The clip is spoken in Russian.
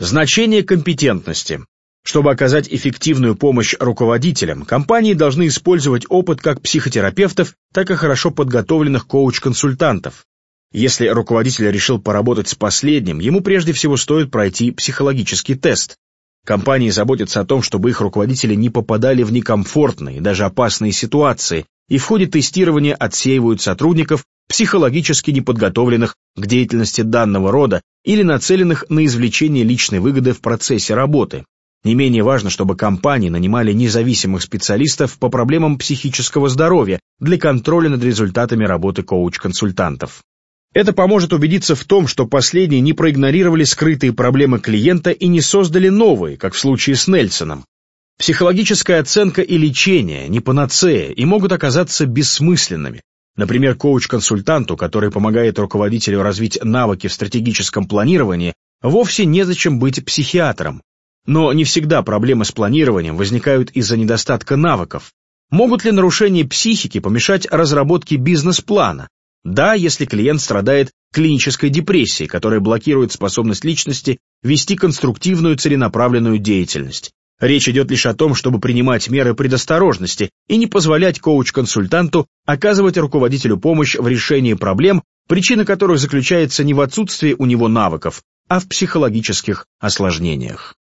Значение компетентности. Чтобы оказать эффективную помощь руководителям, компании должны использовать опыт как психотерапевтов, так и хорошо подготовленных коуч-консультантов. Если руководитель решил поработать с последним, ему прежде всего стоит пройти психологический тест. Компании заботятся о том, чтобы их руководители не попадали в некомфортные, даже опасные ситуации, и в ходе тестирования отсеивают сотрудников, психологически неподготовленных к деятельности данного рода или нацеленных на извлечение личной выгоды в процессе работы. Не менее важно, чтобы компании нанимали независимых специалистов по проблемам психического здоровья для контроля над результатами работы коуч-консультантов. Это поможет убедиться в том, что последние не проигнорировали скрытые проблемы клиента и не создали новые, как в случае с Нельсоном. Психологическая оценка и лечение не панацея и могут оказаться бессмысленными. Например, коуч-консультанту, который помогает руководителю развить навыки в стратегическом планировании, вовсе незачем быть психиатром. Но не всегда проблемы с планированием возникают из-за недостатка навыков. Могут ли нарушения психики помешать разработке бизнес-плана? Да, если клиент страдает клинической депрессией, которая блокирует способность личности вести конструктивную целенаправленную деятельность. Речь идет лишь о том, чтобы принимать меры предосторожности и не позволять коуч-консультанту оказывать руководителю помощь в решении проблем, причина которых заключается не в отсутствии у него навыков, а в психологических осложнениях.